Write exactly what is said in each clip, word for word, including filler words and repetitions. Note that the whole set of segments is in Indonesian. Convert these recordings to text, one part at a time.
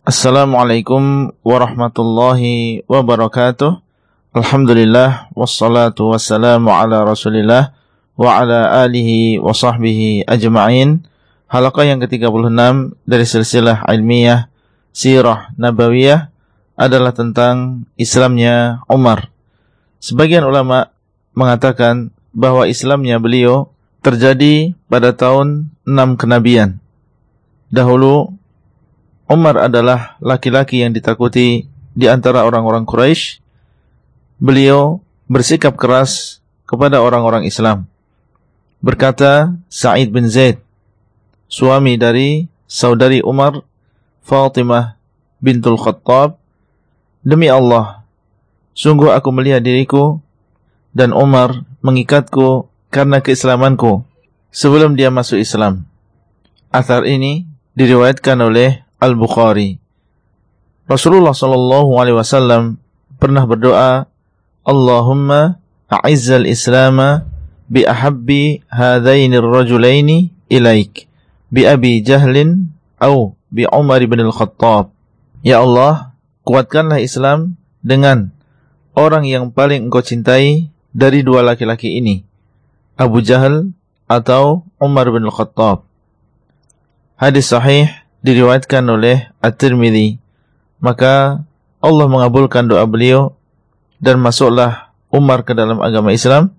Assalamualaikum warahmatullahi wabarakatuh. Alhamdulillah wassalatu wassalamu ala Rasulillah wa ala alihi wa sahbihi ajma'in. Halaqah yang ke tiga puluh enam dari silsilah ilmiah Sirah Nabawiyah adalah tentang Islamnya Umar. Sebagian ulama mengatakan bahwa Islamnya beliau terjadi pada tahun enam kenabian. Dahulu Umar adalah laki-laki yang ditakuti di antara orang-orang Quraisy. Beliau bersikap keras kepada orang-orang Islam. Berkata Sa'id bin Zaid, suami dari saudari Umar, Fatimah bintul Khattab, demi Allah, sungguh aku melihat diriku dan Umar mengikatku karena keislamanku sebelum dia masuk Islam. Athar ini diriwayatkan oleh Al-Bukhari. Rasulullah sallallahu alaihi wasallam pernah berdoa, Allahumma a'izzal islama bi ahabbi hadainir rajulaini ilaik, bi Abi Jahlin au bi Umar bin Al-Khattab. Ya Allah, kuatkanlah Islam dengan orang yang paling engkau cintai dari dua laki-laki ini, Abu Jahal atau Umar bin Al-Khattab. Hadis sahih diriwayatkan oleh At-Tirmidzi. Maka Allah mengabulkan doa beliau dan masuklah Umar ke dalam agama Islam.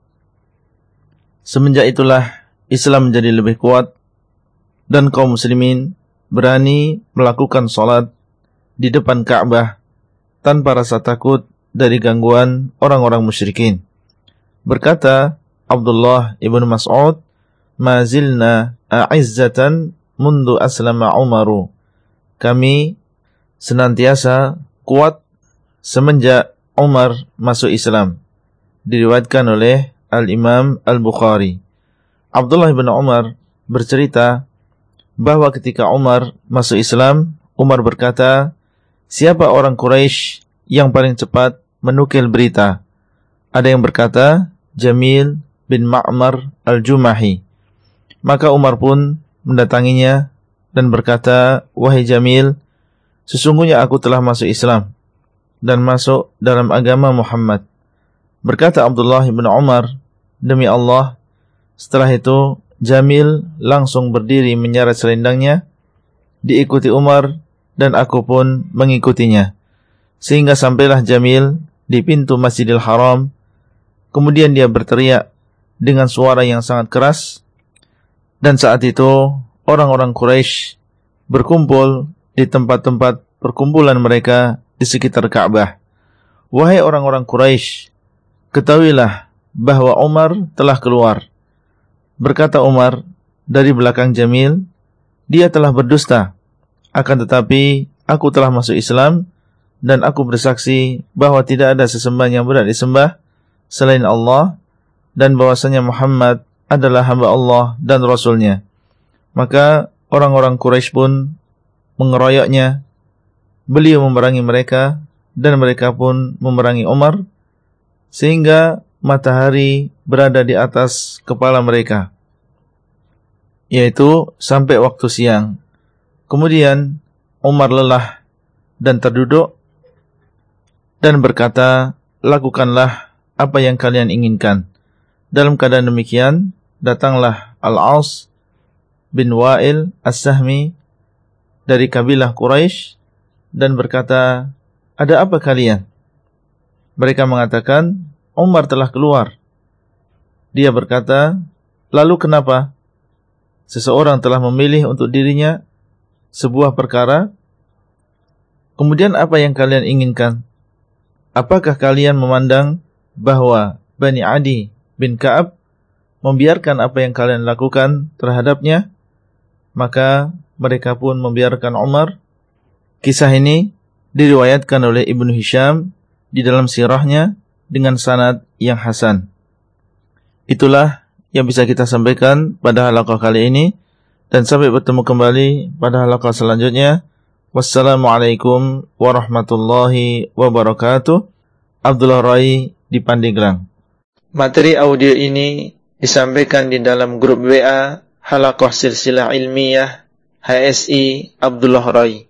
Semenjak itulah Islam menjadi lebih kuat dan kaum muslimin berani melakukan salat di depan Ka'bah tanpa rasa takut dari gangguan orang-orang musyrikin. Berkata Abdullah ibn Mas'ud, "Ma zilna a'izzatan mundu aslama Umaru." Kami senantiasa kuat semenjak Umar masuk Islam. Diriwayatkan oleh Al-Imam Al-Bukhari. Abdullah bin Umar bercerita bahwa ketika Umar masuk Islam, Umar berkata, siapa orang Quraisy yang paling cepat menukil berita? Ada yang berkata, Jamil bin Ma'mar Al-Jumahi. Maka Umar pun mendatanginya dan berkata, wahai Jamil, sesungguhnya aku telah masuk Islam dan masuk dalam agama Muhammad. Berkata Abdullah bin Umar, demi Allah, setelah itu Jamil langsung berdiri menyeret selendangnya, diikuti Umar dan aku pun mengikutinya. Sehingga sampailah Jamil di pintu Masjidil Haram. Kemudian dia berteriak dengan suara yang sangat keras. Dan saat itu orang-orang Quraisy berkumpul di tempat-tempat perkumpulan mereka di sekitar Ka'bah. Wahai orang-orang Quraisy, ketahuilah bahwa Umar telah keluar. Berkata Umar dari belakang Jamil, dia telah berdusta. Akan tetapi aku telah masuk Islam dan aku bersaksi bahwa tidak ada sesembahan yang berat disembah selain Allah dan bahwasanya Muhammad adalah hamba Allah dan Rasulnya. Maka orang-orang Quraisy pun mengeroyoknya. Beliau memerangi mereka dan mereka pun memerangi Umar sehingga matahari berada di atas kepala mereka, yaitu sampai waktu siang. Kemudian Umar lelah dan terduduk dan berkata, lakukanlah apa yang kalian inginkan. Dalam keadaan demikian, datanglah Al-As bin Wa'il As-Sahmi dari kabilah Quraisy dan berkata, ada apa kalian? Mereka mengatakan, Umar telah keluar. Dia berkata, lalu kenapa? Seseorang telah memilih untuk dirinya sebuah perkara. Kemudian apa yang kalian inginkan? Apakah kalian memandang bahwa Bani Adi bin Ka'ab membiarkan apa yang kalian lakukan terhadapnya? Maka mereka pun membiarkan Umar. Kisah ini diriwayatkan oleh Ibnu Hisham di dalam sirahnya dengan sanad yang hasan. Itulah yang bisa kita sampaikan pada halaqah kali ini, dan sampai bertemu kembali pada halaqah selanjutnya. Wassalamualaikum warahmatullahi wabarakatuh. Abdullah Rai di Pandeglang. Materi audio ini disampaikan di dalam grup W A Halaqah Silsilah Ilmiah H S I Abdullah Rai.